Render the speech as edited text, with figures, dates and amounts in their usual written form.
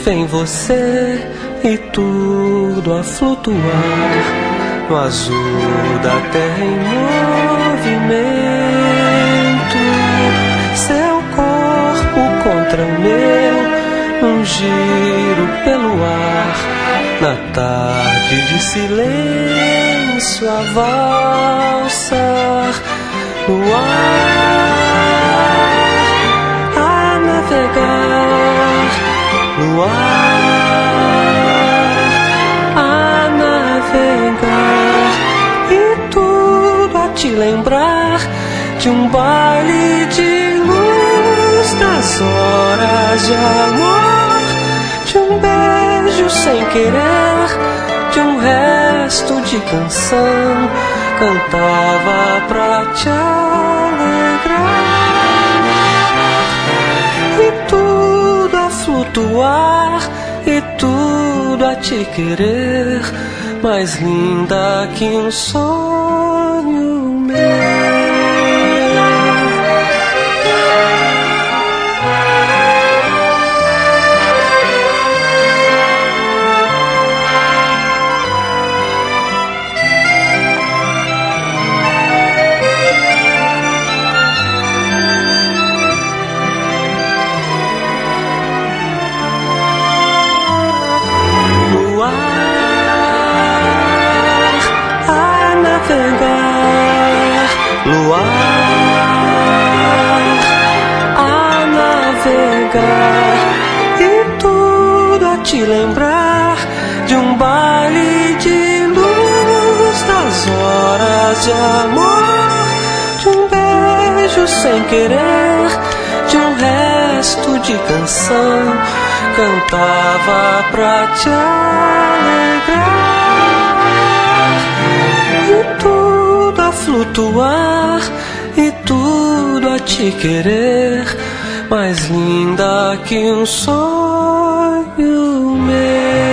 vem você e tudo a flutuar no azul da terra em movimento. Seu corpo contra o meu, num giro pelo ar, na tarde de silêncio a valsar no ar, a navegar no ar, a navegar, e tudo a te lembrar de um baile de luz, das horas de amor, de um beijo sem querer, de um resto de canção, cantava pra te alegrar. E tudo a flutuar, e tudo a te querer, mais linda que um sonho meu. Luar a navegar, e tudo a te lembrar de um baile de luz, das horas de amor, de um beijo sem querer, de um resto de canção, cantava pra te alegrar. E tudo a flutuar, e tudo a te querer, mais linda que um sonho meu.